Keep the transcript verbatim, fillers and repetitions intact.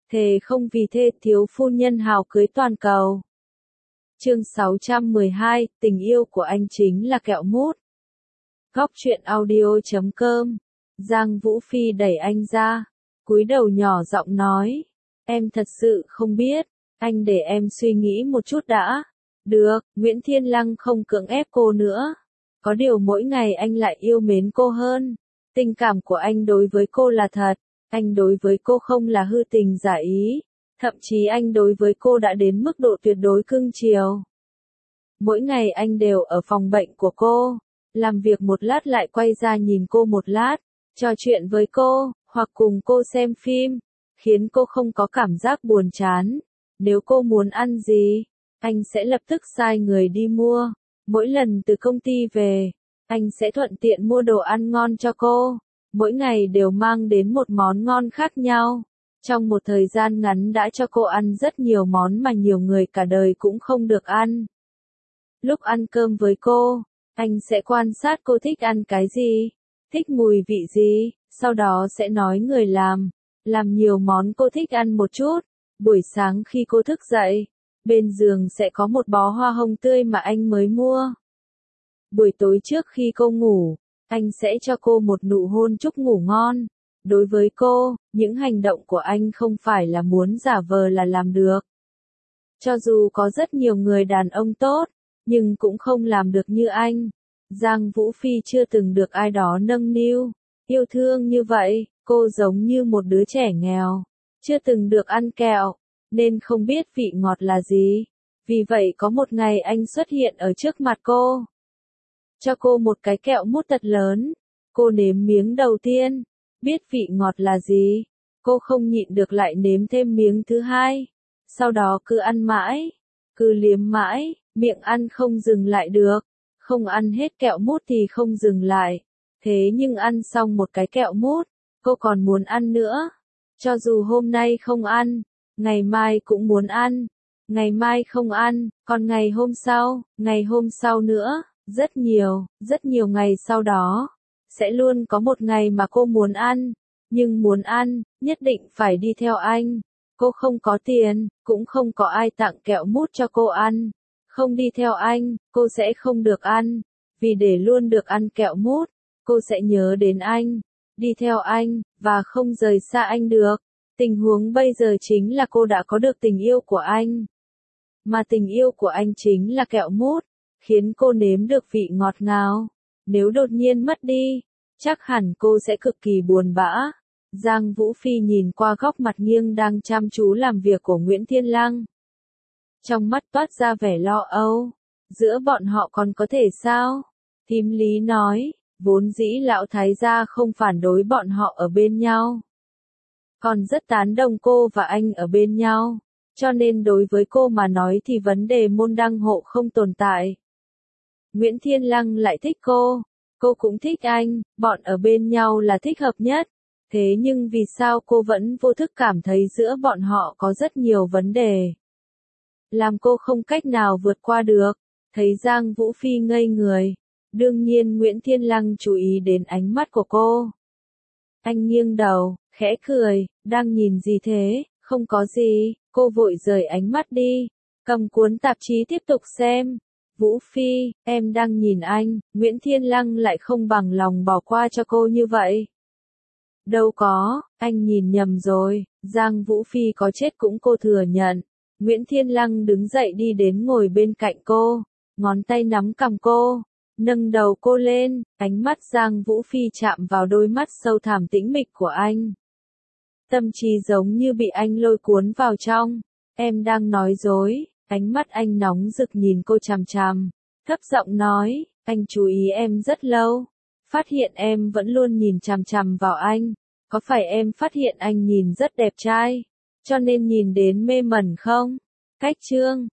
thề không vì thê thiếu phu nhân hào cưới toàn cầu. Chương sáu trăm mười hai, tình yêu của anh chính là kẹo mút. Góc truyện audio chấm com. Giang Vũ Phi đẩy anh ra, cúi đầu nhỏ giọng nói, em thật sự không biết, anh để em suy nghĩ một chút đã. Được, Nguyễn Thiên Lăng không cưỡng ép cô nữa. Có điều mỗi ngày anh lại yêu mến cô hơn. Tình cảm của anh đối với cô là thật, anh đối với cô không là hư tình giả ý, thậm chí anh đối với cô đã đến mức độ tuyệt đối cưng chiều. Mỗi ngày anh đều ở phòng bệnh của cô, làm việc một lát lại quay ra nhìn cô một lát, trò chuyện với cô, hoặc cùng cô xem phim, khiến cô không có cảm giác buồn chán. Nếu cô muốn ăn gì, anh sẽ lập tức sai người đi mua. Mỗi lần từ công ty về, anh sẽ thuận tiện mua đồ ăn ngon cho cô. Mỗi ngày đều mang đến một món ngon khác nhau. Trong một thời gian ngắn đã cho cô ăn rất nhiều món mà nhiều người cả đời cũng không được ăn. Lúc ăn cơm với cô, anh sẽ quan sát cô thích ăn cái gì, thích mùi vị gì, sau đó sẽ nói người làm, làm nhiều món cô thích ăn một chút. Buổi sáng khi cô thức dậy, bên giường sẽ có một bó hoa hồng tươi mà anh mới mua. Buổi tối trước khi cô ngủ, anh sẽ cho cô một nụ hôn chúc ngủ ngon. Đối với cô, những hành động của anh không phải là muốn giả vờ là làm được. Cho dù có rất nhiều người đàn ông tốt, nhưng cũng không làm được như anh. Giang Vũ Phi chưa từng được ai đó nâng niu, yêu thương như vậy. Cô giống như một đứa trẻ nghèo, chưa từng được ăn kẹo, nên không biết vị ngọt là gì. Vì vậy có một ngày anh xuất hiện ở trước mặt cô, cho cô một cái kẹo mút thật lớn. Cô nếm miếng đầu tiên, biết vị ngọt là gì, cô không nhịn được lại nếm thêm miếng thứ hai. Sau đó cứ ăn mãi, cứ liếm mãi, miệng ăn không dừng lại được. Không ăn hết kẹo mút thì không dừng lại. Thế nhưng ăn xong một cái kẹo mút, cô còn muốn ăn nữa. Cho dù hôm nay không ăn, ngày mai cũng muốn ăn. Ngày mai không ăn, còn ngày hôm sau, ngày hôm sau nữa. Rất nhiều, rất nhiều ngày sau đó, sẽ luôn có một ngày mà cô muốn ăn, nhưng muốn ăn, nhất định phải đi theo anh. Cô không có tiền, cũng không có ai tặng kẹo mút cho cô ăn. Không đi theo anh, cô sẽ không được ăn. Vì để luôn được ăn kẹo mút, cô sẽ nhớ đến anh, đi theo anh, và không rời xa anh được. Tình huống bây giờ chính là cô đã có được tình yêu của anh. Mà tình yêu của anh chính là kẹo mút, khiến cô nếm được vị ngọt ngào. Nếu đột nhiên mất đi, chắc hẳn cô sẽ cực kỳ buồn bã. Giang Vũ Phi nhìn qua góc mặt nghiêng đang chăm chú làm việc của Nguyễn Thiên Lăng. Trong mắt toát ra vẻ lo âu. Giữa bọn họ còn có thể sao? Thím Lý nói, vốn dĩ lão thái gia không phản đối bọn họ ở bên nhau, còn rất tán đồng cô và anh ở bên nhau. Cho nên đối với cô mà nói thì vấn đề môn đăng hộ không tồn tại. Nguyễn Thiên Lăng lại thích cô, cô cũng thích anh, bọn ở bên nhau là thích hợp nhất. Thế nhưng vì sao cô vẫn vô thức cảm thấy giữa bọn họ có rất nhiều vấn đề, làm cô không cách nào vượt qua được. Thấy Giang Vũ Phi ngây người, đương nhiên Nguyễn Thiên Lăng chú ý đến ánh mắt của cô. Anh nghiêng đầu, khẽ cười, đang nhìn gì thế? Không có gì. Cô vội rời ánh mắt đi, cầm cuốn tạp chí tiếp tục xem. Vũ Phi, em đang nhìn anh. Nguyễn Thiên Lăng lại không bằng lòng bỏ qua cho cô như vậy. Đâu có, anh nhìn nhầm rồi. Giang Vũ Phi có chết cũng cô thừa nhận. Nguyễn Thiên Lăng đứng dậy đi đến ngồi bên cạnh cô, ngón tay nắm cằm cô, nâng đầu cô lên. Ánh mắt Giang Vũ Phi chạm vào đôi mắt sâu thẳm tĩnh mịch của anh. Tâm trí giống như bị anh lôi cuốn vào trong. Em đang nói dối. Ánh mắt anh nóng rực nhìn cô chằm chằm, thấp giọng nói, anh chú ý em rất lâu, phát hiện em vẫn luôn nhìn chằm chằm vào anh. Có phải em phát hiện anh nhìn rất đẹp trai, cho nên nhìn đến mê mẩn không? Cách chương